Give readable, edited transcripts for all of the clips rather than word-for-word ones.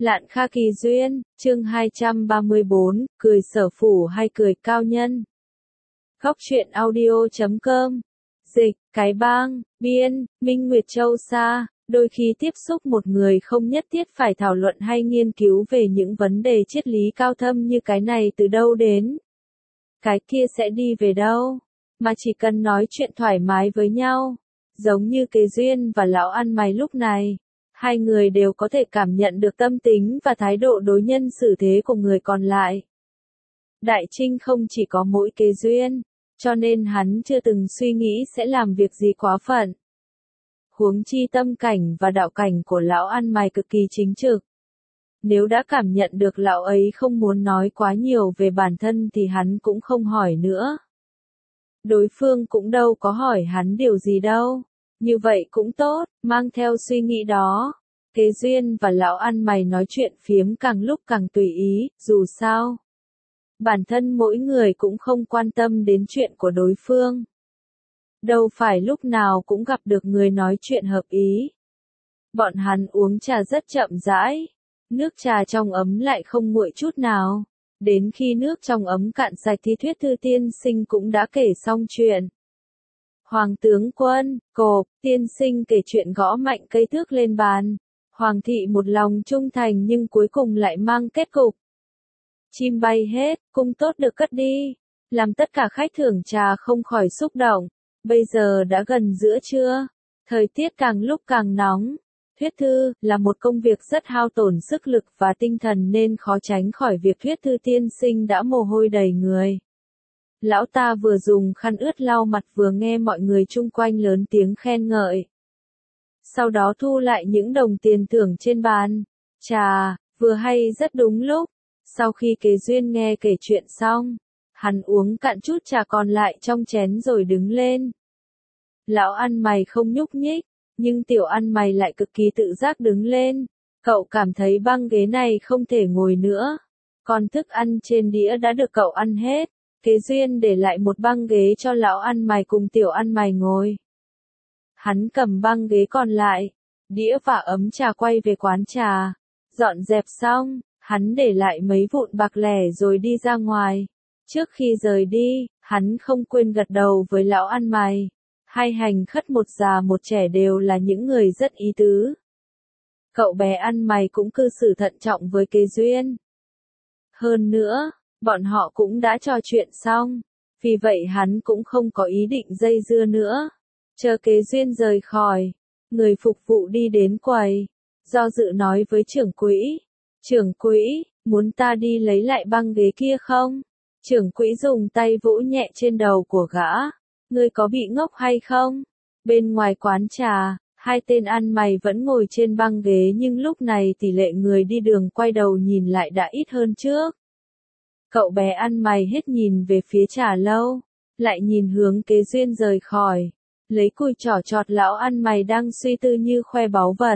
Lạn Kha Kỳ Duyên, chương 234, cười sở phủ hay cười cao nhân. Góc truyện audio.com. Dịch, Cái Bang, biên, Minh Nguyệt Châu Sa. Đôi khi tiếp xúc một người không nhất thiết phải thảo luận hay nghiên cứu về những vấn đề triết lý cao thâm như cái này từ đâu đến, cái kia sẽ đi về đâu, mà chỉ cần nói chuyện thoải mái với nhau. Giống như Kế Duyên và lão ăn mày lúc này. Hai người đều có thể cảm nhận được tâm tính và thái độ đối nhân xử thế của người còn lại. Đại Trinh không chỉ có mỗi Kế Duyên, cho nên hắn chưa từng suy nghĩ sẽ làm việc gì quá phận. Huống chi tâm cảnh và đạo cảnh của lão ăn mày cực kỳ chính trực. Nếu đã cảm nhận được lão ấy không muốn nói quá nhiều về bản thân thì hắn cũng không hỏi nữa. Đối phương cũng đâu có hỏi hắn điều gì đâu. Như vậy cũng tốt, mang theo suy nghĩ đó. Kế Duyên và lão ăn mày nói chuyện phiếm càng lúc càng tùy ý, dù sao. Bản thân mỗi người cũng không quan tâm đến chuyện của đối phương. Đâu phải lúc nào cũng gặp được người nói chuyện hợp ý. Bọn hắn uống trà rất chậm rãi. Nước trà trong ấm lại không nguội chút nào. Đến khi nước trong ấm cạn sạch thì Thuyết Thư tiên sinh cũng đã kể xong chuyện. Hoàng tướng quân, cộp, tiên sinh kể chuyện gõ mạnh cây thước lên bàn. Hoàng thị một lòng trung thành nhưng cuối cùng lại mang kết cục. Chim bay hết, cung tốt được cất đi. Làm tất cả khách thưởng trà không khỏi xúc động. Bây giờ đã gần giữa trưa. Thời tiết càng lúc càng nóng. Thuyết thư là một công việc rất hao tổn sức lực và tinh thần nên khó tránh khỏi việc Thuyết Thư tiên sinh đã mồ hôi đầy người. Lão ta vừa dùng khăn ướt lau mặt vừa nghe mọi người chung quanh lớn tiếng khen ngợi. Sau đó thu lại những đồng tiền thưởng trên bàn. Trà, vừa hay rất đúng lúc. Sau khi Kế Duyên nghe kể chuyện xong, hắn uống cạn chút trà còn lại trong chén rồi đứng lên. Lão ăn mày không nhúc nhích, nhưng tiểu ăn mày lại cực kỳ tự giác đứng lên. Cậu cảm thấy băng ghế này không thể ngồi nữa. Còn thức ăn trên đĩa đã được cậu ăn hết. Kế Duyên để lại một băng ghế cho lão ăn mày cùng tiểu ăn mày ngồi. Hắn cầm băng ghế còn lại, đĩa và ấm trà quay về quán trà. Dọn dẹp xong, hắn để lại mấy vụn bạc lẻ rồi đi ra ngoài. Trước khi rời đi, hắn không quên gật đầu với lão ăn mày. Hai hành khất một già một trẻ đều là những người rất ý tứ. Cậu bé ăn mày cũng cư xử thận trọng với Kế Duyên. Hơn nữa, bọn họ cũng đã trò chuyện xong, vì vậy hắn cũng không có ý định dây dưa nữa. Chờ Kế Duyên rời khỏi, người phục vụ đi đến quầy, do dự nói với trưởng quỹ. Trưởng quỹ, muốn ta đi lấy lại băng ghế kia không? Trưởng quỹ dùng tay vỗ nhẹ trên đầu của gã. Ngươi có bị ngốc hay không? Bên ngoài quán trà, hai tên ăn mày vẫn ngồi trên băng ghế nhưng lúc này tỷ lệ người đi đường quay đầu nhìn lại đã ít hơn trước. Cậu bé ăn mày hết nhìn về phía trà lâu, lại nhìn hướng Kế Duyên rời khỏi, lấy cùi trỏ chọt lão ăn mày đang suy tư như khoe báu vật.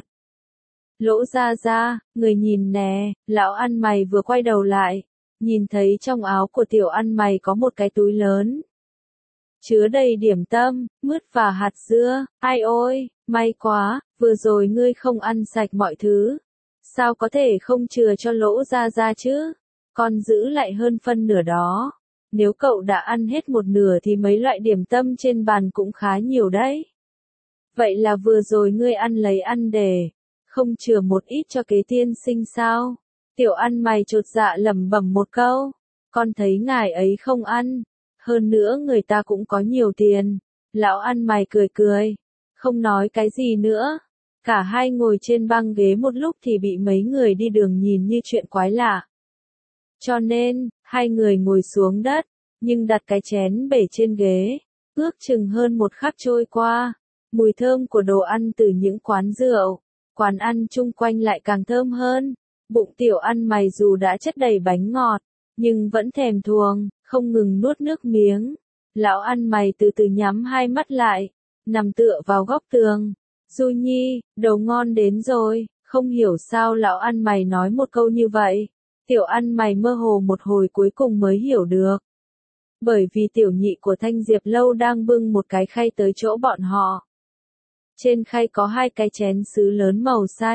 Lỗ ra ra, người nhìn nè, lão ăn mày vừa quay đầu lại, nhìn thấy trong áo của tiểu ăn mày có một cái túi lớn. Chứa đầy điểm tâm, mứt và hạt dưa, ai ôi, may quá, vừa rồi ngươi không ăn sạch mọi thứ. Sao có thể không chừa cho lỗ ra ra chứ? Còn giữ lại hơn phân nửa đó. Nếu cậu đã ăn hết một nửa thì mấy loại điểm tâm trên bàn cũng khá nhiều đấy. Vậy là vừa rồi ngươi ăn lấy ăn để, không chừa một ít cho Kế tiên sinh sao? Tiểu ăn mày chột dạ lẩm bẩm một câu. Con thấy ngài ấy không ăn. Hơn nữa người ta cũng có nhiều tiền. Lão ăn mày cười cười. Không nói cái gì nữa. Cả hai ngồi trên băng ghế một lúc thì bị mấy người đi đường nhìn như chuyện quái lạ. Cho nên, hai người ngồi xuống đất, nhưng đặt cái chén bể trên ghế. Ước chừng hơn một khắc trôi qua. Mùi thơm của đồ ăn từ những quán rượu, quán ăn chung quanh lại càng thơm hơn. Bụng tiểu ăn mày dù đã chất đầy bánh ngọt, nhưng vẫn thèm thuồng, không ngừng nuốt nước miếng. Lão ăn mày từ từ nhắm hai mắt lại, nằm tựa vào góc tường. Du Nhi, đồ ngon đến rồi. Không hiểu sao lão ăn mày nói một câu như vậy. Tiểu ăn mày mơ hồ một hồi cuối cùng mới hiểu được. Bởi vì tiểu nhị của Thanh Diệp Lâu đang bưng một cái khay tới chỗ bọn họ. Trên khay có hai cái chén sứ lớn màu xanh,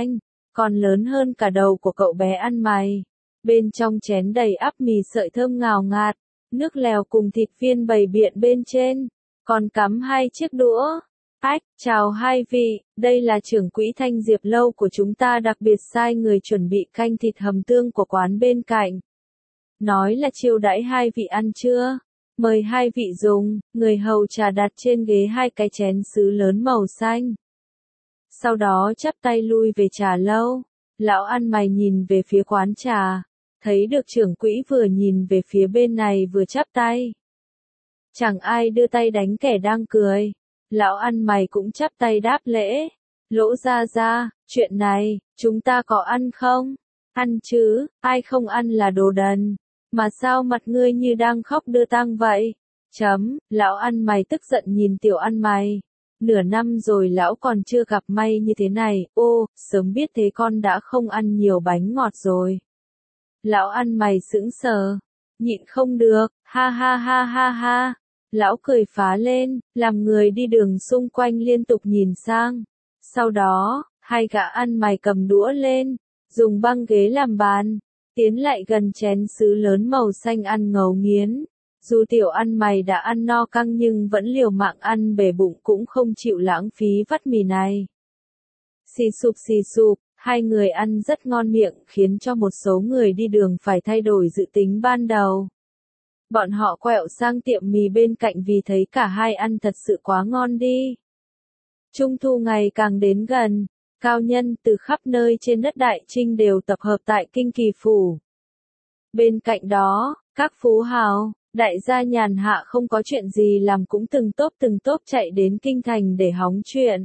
còn lớn hơn cả đầu của cậu bé ăn mày. Bên trong chén đầy ắp mì sợi thơm ngào ngạt, nước lèo cùng thịt viên bày biện bên trên, còn cắm 2 chiếc đũa. Ách, chào hai vị, đây là trưởng quỹ Thanh Diệp Lâu của chúng ta đặc biệt sai người chuẩn bị canh thịt hầm tương của quán bên cạnh. Nói là chiêu đãi hai vị ăn chưa? Mời hai vị dùng, người hầu trà đặt trên ghế 2 cái chén sứ lớn màu xanh. Sau đó chắp tay lui về trà lâu, lão ăn mày nhìn về phía quán trà, thấy được trưởng quỹ vừa nhìn về phía bên này vừa chắp tay. Chẳng ai đưa tay đánh kẻ đang cười. Lão ăn mày cũng chắp tay đáp lễ. Lỗ ra ra, chuyện này, chúng ta có ăn không? Ăn chứ, ai không ăn là đồ đần. Mà sao mặt ngươi như đang khóc đưa tang vậy? Lão ăn mày tức giận nhìn tiểu ăn mày. Nửa năm rồi lão còn chưa gặp may như thế này, ô, sớm biết thế con đã không ăn nhiều bánh ngọt rồi. Lão ăn mày sững sờ, nhịn không được, ha ha ha ha ha. Lão cười phá lên, làm người đi đường xung quanh liên tục nhìn sang. Sau đó, 2 gã ăn mày cầm đũa lên, dùng băng ghế làm bàn, tiến lại gần chén sứ lớn màu xanh ăn ngấu nghiến. Dù tiểu ăn mày đã ăn no căng nhưng vẫn liều mạng ăn bể bụng cũng không chịu lãng phí vắt mì này. Xì sụp, 2 người ăn rất ngon miệng khiến cho một số người đi đường phải thay đổi dự tính ban đầu. Bọn họ quẹo sang tiệm mì bên cạnh vì thấy cả hai ăn thật sự quá ngon đi. Trung thu ngày càng đến gần, cao nhân từ khắp nơi trên đất Đại Trinh đều tập hợp tại Kinh Kỳ Phủ. Bên cạnh đó, các phú hào, đại gia nhàn hạ không có chuyện gì làm cũng từng tốp chạy đến Kinh Thành để hóng chuyện.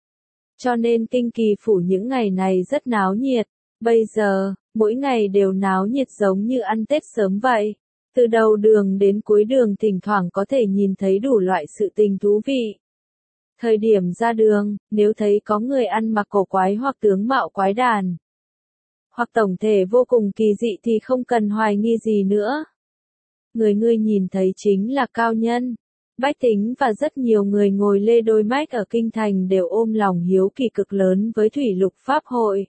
Cho nên Kinh Kỳ Phủ những ngày này rất náo nhiệt, bây giờ, mỗi ngày đều náo nhiệt giống như ăn Tết sớm vậy. Từ đầu đường đến cuối đường thỉnh thoảng có thể nhìn thấy đủ loại sự tình thú vị. Thời điểm ra đường, nếu thấy có người ăn mặc cổ quái hoặc tướng mạo quái đản, hoặc tổng thể vô cùng kỳ dị thì không cần hoài nghi gì nữa. Người nhìn thấy chính là cao nhân. Bách tính và rất nhiều người ngồi lê đôi mách ở Kinh Thành đều ôm lòng hiếu kỳ cực lớn với Thủy Lục Pháp hội.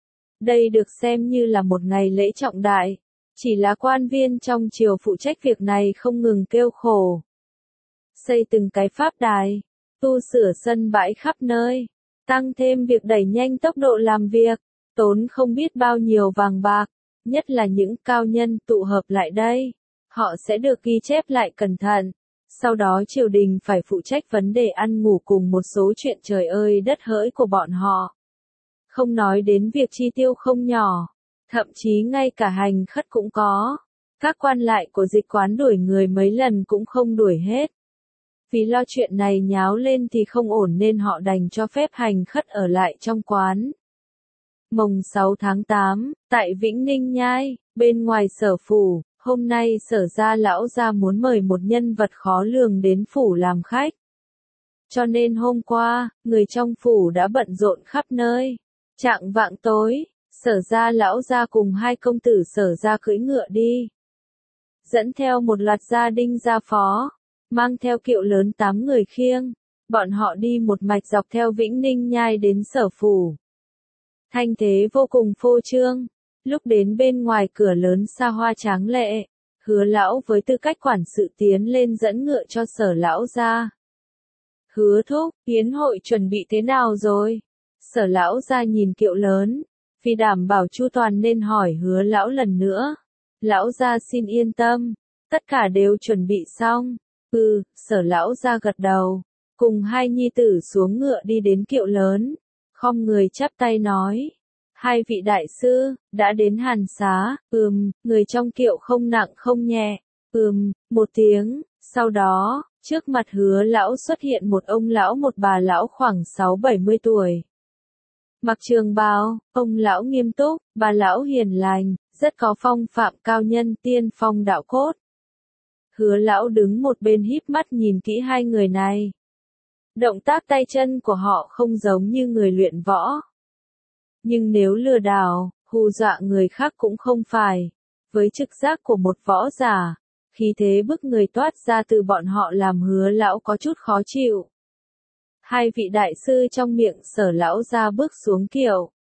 Đây được xem như là một ngày lễ trọng đại. Chỉ là quan viên trong triều phụ trách việc này không ngừng kêu khổ. Xây từng cái pháp đài, tu sửa sân bãi khắp nơi, tăng thêm việc đẩy nhanh tốc độ làm việc, tốn không biết bao nhiêu vàng bạc, nhất là những cao nhân tụ hợp lại đây. Họ sẽ được ghi chép lại cẩn thận. Sau đó triều đình phải phụ trách vấn đề ăn ngủ cùng một số chuyện trời ơi đất hỡi của bọn họ. Không nói đến việc chi tiêu không nhỏ. Thậm chí ngay cả hành khất cũng có. Các quan lại của dịch quán đuổi người mấy lần cũng không đuổi hết. Vì lo chuyện này nháo lên thì không ổn nên họ đành cho phép hành khất ở lại trong quán. Mồng 6 tháng 8, tại Vĩnh Ninh Nhai, bên ngoài sở phủ, hôm nay sở gia lão gia muốn mời một nhân vật khó lường đến phủ làm khách. Cho nên hôm qua, người trong phủ đã bận rộn khắp nơi. Chạng vạng tối, sở gia lão gia cùng 2 công tử sở gia cưỡi ngựa đi. Dẫn theo một loạt gia đinh gia phó, mang theo kiệu lớn 8 người khiêng. Bọn họ đi một mạch dọc theo Vĩnh Ninh Nhai đến sở phủ. Thanh thế vô cùng phô trương. Lúc đến bên ngoài cửa lớn xa hoa tráng lệ, Hứa lão với tư cách quản sự tiến lên dẫn ngựa cho sở lão gia. Hứa thúc, yến hội chuẩn bị thế nào rồi? Sở lão gia nhìn kiệu lớn, vì đảm bảo chu toàn nên hỏi Hứa lão lần nữa. Lão gia xin yên tâm, tất cả đều chuẩn bị xong. Sở lão gia gật đầu, cùng 2 nhi tử xuống ngựa đi đến kiệu lớn, khom người chắp tay nói. 2 vị đại sư, đã đến Hàn Xá, người trong kiệu không nặng không nhẹ, một tiếng, sau đó, trước mặt Hứa lão xuất hiện một ông lão một bà lão khoảng 60-70 tuổi. Mặc trường bào, ông lão nghiêm túc, bà lão hiền lành, rất có phong phạm cao nhân tiên phong đạo cốt. Hứa lão đứng một bên híp mắt nhìn kỹ 2 người này. Động tác tay chân của họ không giống như người luyện võ. Nhưng nếu lừa đảo, hù dọa người khác cũng không phải. Với trực giác của một võ giả, khí thế bức người toát ra từ bọn họ làm Hứa lão có chút khó chịu. 2 vị đại sư trong miệng sở lão ra bước xuống kiệu.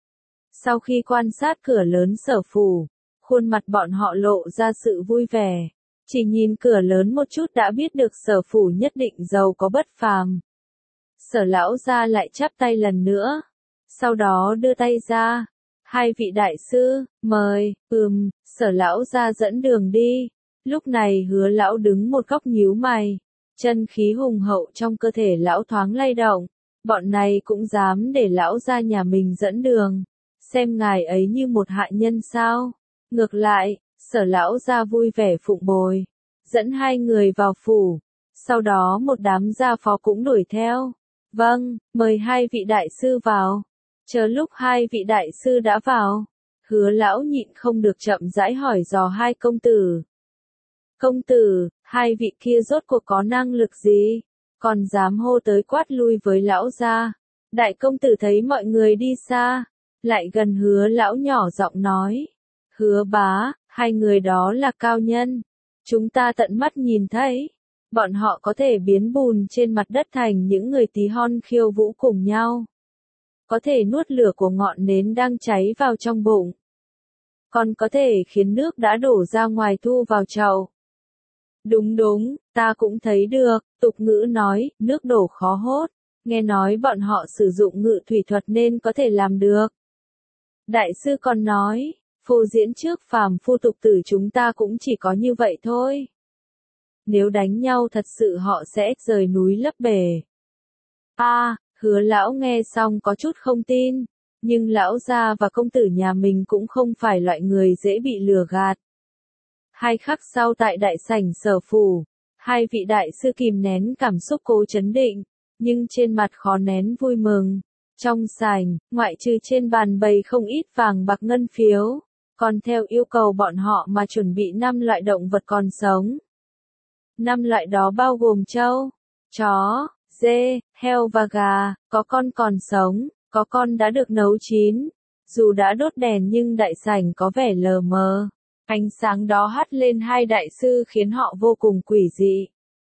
Sau khi quan sát cửa lớn Sở phủ, khuôn mặt bọn họ lộ ra sự vui vẻ. Chỉ nhìn cửa lớn một chút đã biết được Sở phủ nhất định giàu có bất phàm. Sở lão gia lại chắp tay lần nữa. Sau đó đưa tay ra. Hai vị đại sư, mời, Sở lão gia dẫn đường đi. Lúc này Hứa lão đứng một góc nhíu mày. Chân khí hùng hậu trong cơ thể lão thoáng lay động. Bọn này cũng dám để lão gia nhà mình dẫn đường. Xem ngài ấy như một hạ nhân sao? Ngược lại, Sở lão gia vui vẻ phụng bồi. Dẫn hai người vào phủ. Sau đó một đám gia phó cũng đuổi theo. Vâng, mời hai vị đại sư vào. Chờ lúc hai vị đại sư đã vào, Hứa lão nhịn không được chậm rãi hỏi dò hai công tử. Công tử, hai vị kia rốt cuộc có năng lực gì? Còn dám hô tới quát lui với lão gia. Đại công tử thấy mọi người đi xa, lại gần Hứa lão nhỏ giọng nói. Hứa bá, hai người đó là cao nhân. Chúng ta tận mắt nhìn thấy. Bọn họ có thể biến bùn trên mặt đất thành những người tí hon khiêu vũ cùng nhau. Có thể nuốt lửa của ngọn nến đang cháy vào trong bụng. Còn có thể khiến nước đã đổ ra ngoài thu vào chậu. Đúng, ta cũng thấy được, tục ngữ nói, nước đổ khó hốt. Nghe nói bọn họ sử dụng ngự thủy thuật nên có thể làm được. Đại sư còn nói, phô diễn trước phàm phu tục tử chúng ta cũng chỉ có như vậy thôi. Nếu đánh nhau thật sự họ sẽ rời núi lấp bể. Hứa lão nghe xong có chút không tin, nhưng lão gia và công tử nhà mình cũng không phải loại người dễ bị lừa gạt. Hai khắc sau tại đại sảnh Sở phủ, hai vị đại sư kìm nén cảm xúc cố chấn định, nhưng trên mặt khó nén vui mừng. Trong sảnh, ngoại trừ trên bàn bày không ít vàng bạc ngân phiếu, còn theo yêu cầu bọn họ mà chuẩn bị 5 loại động vật còn sống. 5 loại đó bao gồm trâu, chó, dê, heo và gà, có con còn sống, có con đã được nấu chín. Dù đã đốt đèn nhưng đại sảnh có vẻ lờ mờ. Ánh sáng đó hắt lên hai đại sư khiến họ vô cùng quỷ dị.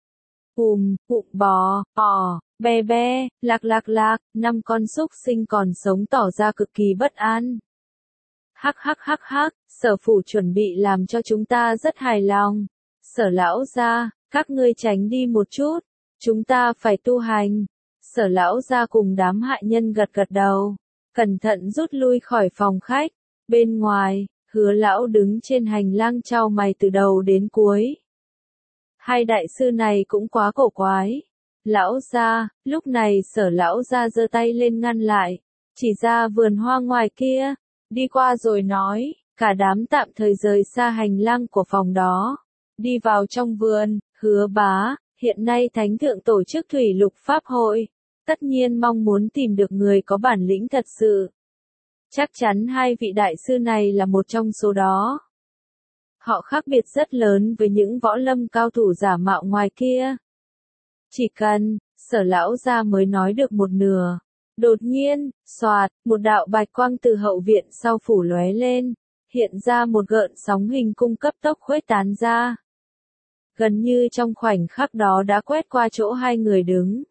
Bò, be, lạc, 5 con súc sinh còn sống tỏ ra cực kỳ bất an. Hắc, Sở phủ chuẩn bị làm cho chúng ta rất hài lòng. Sở lão gia, các ngươi tránh đi một chút, chúng ta phải tu hành. Sở lão gia cùng đám hạ nhân gật đầu, cẩn thận rút lui khỏi phòng khách. Bên ngoài, Hứa lão đứng trên hành lang chau mày từ đầu đến cuối. Hai đại sư này cũng quá cổ quái. Lão gia, lúc này Sở lão gia giơ tay lên ngăn lại, chỉ ra vườn hoa ngoài kia, đi qua rồi nói, cả đám tạm thời rời xa hành lang của phòng đó, đi vào trong vườn. Hứa bá, hiện nay Thánh thượng tổ chức thủy lục pháp hội, tất nhiên mong muốn tìm được người có bản lĩnh thật sự. Chắc chắn hai vị đại sư này là một trong số đó. Họ khác biệt rất lớn với những võ lâm cao thủ giả mạo ngoài kia. Chỉ cần, Sở lão gia mới nói được một nửa. Đột nhiên, xoạt, một đạo bạch quang từ hậu viện sau phủ lóe lên, hiện ra một gợn sóng hình cung cấp tốc khuếch tán ra. Gần như trong khoảnh khắc đó đã quét qua chỗ hai người đứng.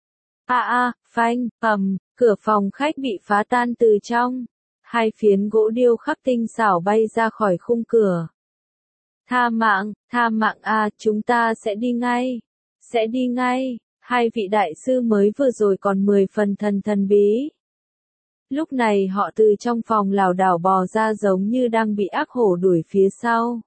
Phanh, cửa phòng khách bị phá tan từ trong. Hai phiến gỗ điêu khắc tinh xảo bay ra khỏi khung cửa. Tha mạng chúng ta sẽ đi ngay. Hai vị đại sư mới vừa rồi còn 10 phần thần bí. Lúc này họ từ trong phòng lảo đảo bò ra giống như đang bị ác hổ đuổi phía sau.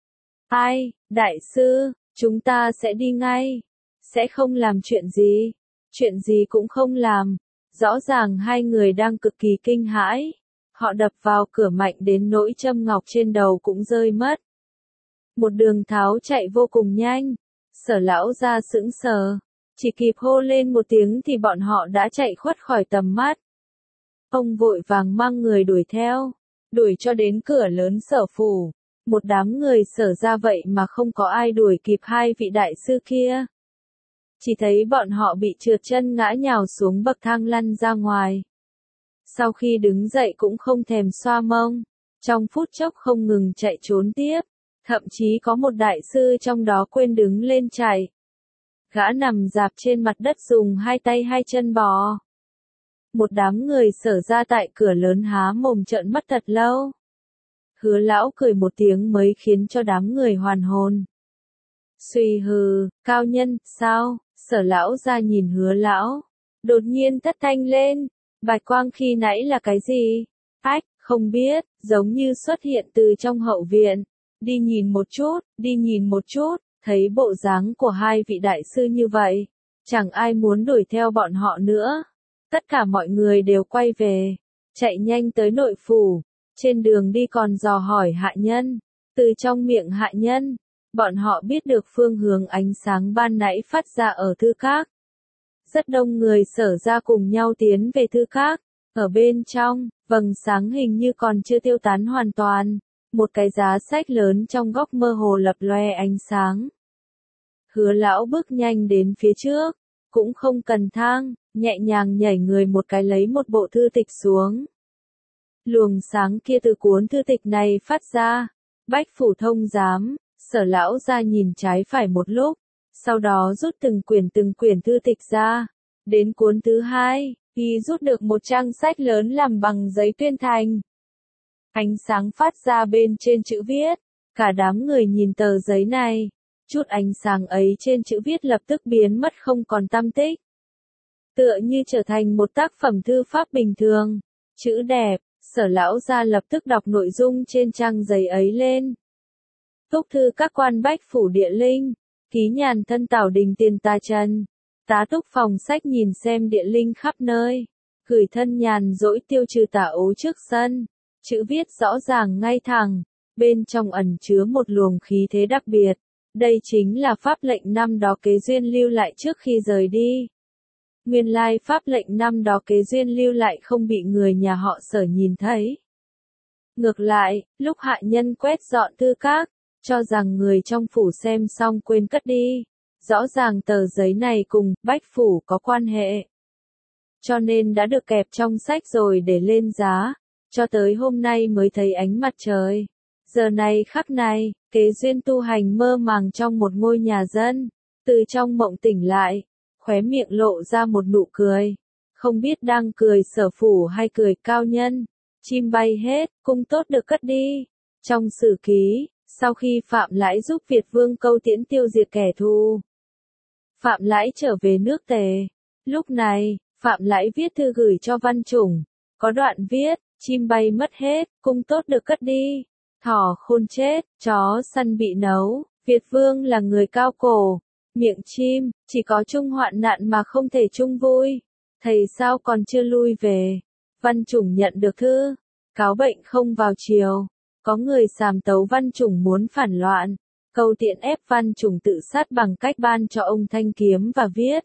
Đại sư, chúng ta sẽ đi ngay. Sẽ không làm chuyện gì. Chuyện gì cũng không làm. Rõ ràng hai người đang cực kỳ kinh hãi. Họ đập vào cửa mạnh đến nỗi châm ngọc trên đầu cũng rơi mất. Một đường tháo chạy vô cùng nhanh. Sở lão gia sững sờ. Chỉ kịp hô lên một tiếng thì bọn họ đã chạy khuất khỏi tầm mắt. Ông vội vàng mang người đuổi theo. Đuổi cho đến cửa lớn Sở phủ. Một đám người Sở ra vậy mà không có ai đuổi kịp hai vị đại sư kia. Chỉ thấy bọn họ bị trượt chân ngã nhào xuống bậc thang lăn ra ngoài. Sau khi đứng dậy cũng không thèm xoa mông. Trong phút chốc không ngừng chạy trốn tiếp. Thậm chí có một đại sư trong đó quên đứng lên chạy. Gã nằm rạp trên mặt đất dùng hai tay hai chân bò. một đám người Sở ra tại cửa lớn há mồm trợn mắt thật lâu. Hứa lão cười một tiếng mới khiến cho đám người hoàn hồn. Suy hừ, cao nhân, sao? Sở lão ra nhìn Hứa lão, đột nhiên thất thanh lên, bạch quang khi nãy là cái gì? Ách, không biết, giống như xuất hiện từ trong hậu viện. Đi nhìn một chút, thấy bộ dáng của hai vị đại sư như vậy, chẳng ai muốn đuổi theo bọn họ nữa. Tất cả mọi người đều quay về, chạy nhanh tới nội phủ, trên đường đi còn dò hỏi hạ nhân. Từ trong miệng hạ nhân, bọn họ biết được phương hướng ánh sáng ban nãy phát ra ở thư các. Rất đông người Sở ra cùng nhau tiến về thư các, ở bên trong, vầng sáng hình như còn chưa tiêu tán hoàn toàn, một cái giá sách lớn trong góc mơ hồ lập loe ánh sáng. Hứa lão bước nhanh đến phía trước, cũng không cần thang, nhẹ nhàng nhảy người một cái lấy một bộ thư tịch xuống. Luồng sáng kia từ cuốn thư tịch này phát ra, Bách Phủ Thông Giám, Sở lão ra nhìn trái phải một lúc, sau đó rút từng quyển thư tịch ra. Đến cuốn thứ hai, y rút được một trang sách lớn làm bằng giấy tuyên thành. Ánh sáng phát ra bên trên chữ viết, cả đám người nhìn tờ giấy này, chút ánh sáng ấy trên chữ viết lập tức biến mất không còn tăm tích. Tựa như trở thành một tác phẩm thư pháp bình thường, chữ đẹp, Sở lão ra lập tức đọc nội dung trên trang giấy ấy lên. Túc thư các quan Bách Phủ Địa Linh, ký nhàn thân Tảo Đình Tiền Ta Trần. Tá túc phòng sách nhìn xem địa linh khắp nơi, gửi thân nhàn dỗi tiêu trừ tà ố trước sân, chữ viết rõ ràng ngay thẳng, bên trong ẩn chứa một luồng khí thế đặc biệt, đây chính là pháp lệnh năm đó Kế Duyên lưu lại trước khi rời đi. Nguyên lai pháp lệnh năm đó Kế Duyên lưu lại không bị người nhà họ Sở nhìn thấy. Ngược lại, lúc hạ nhân quét dọn thư các, cho rằng người trong phủ xem xong quên cất đi. Rõ ràng tờ giấy này cùng Bách Phủ có quan hệ. Cho nên đã được kẹp trong sách rồi để lên giá, cho tới hôm nay mới thấy ánh mặt trời. Giờ này khắc này, Kế Duyên tu hành mơ màng trong một ngôi nhà dân, từ trong mộng tỉnh lại, khóe miệng lộ ra một nụ cười. Không biết đang cười Sở phủ hay cười cao nhân, chim bay hết, cung tốt được cất đi. Trong sử ký, sau khi Phạm Lãi giúp Việt Vương Câu Tiễn tiêu diệt kẻ thù, Phạm Lãi trở về nước Tề. Lúc này, Phạm Lãi viết thư gửi cho Văn Chủng. Có đoạn viết, chim bay mất hết, cung tốt được cất đi. Thỏ khôn chết, chó săn bị nấu. Việt Vương là người cao cổ. Miệng chim, chỉ có chung hoạn nạn mà không thể chung vui. Thầy sao còn chưa lui về. Văn Chủng nhận được thư. Cáo bệnh không vào chiều. Có người sàm tấu Văn Chủng muốn phản loạn. Câu Tiễn ép Văn Chủng tự sát bằng cách ban cho ông thanh kiếm và viết.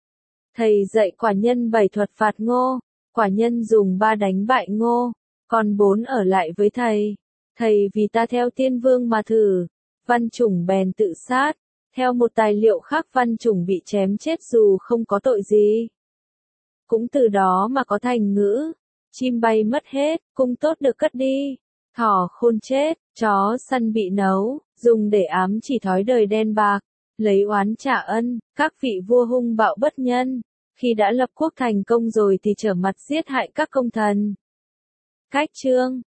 Thầy dạy quả nhân 7 thuật phạt Ngô, quả nhân dùng 3 đánh bại Ngô, còn 4 ở lại với thầy. Thầy vì ta theo Tiên Vương mà thử. Văn Chủng bèn tự sát. Theo một tài liệu khác Văn Chủng bị chém chết dù không có tội gì. Cũng từ đó mà có thành ngữ. Chim bay mất hết, cung tốt được cất đi. Thỏ khôn chết, chó săn bị nấu, dùng để ám chỉ thói đời đen bạc, lấy oán trả ân, các vị vua hung bạo bất nhân, khi đã lập quốc thành công rồi thì trở mặt giết hại các công thần. Cách chương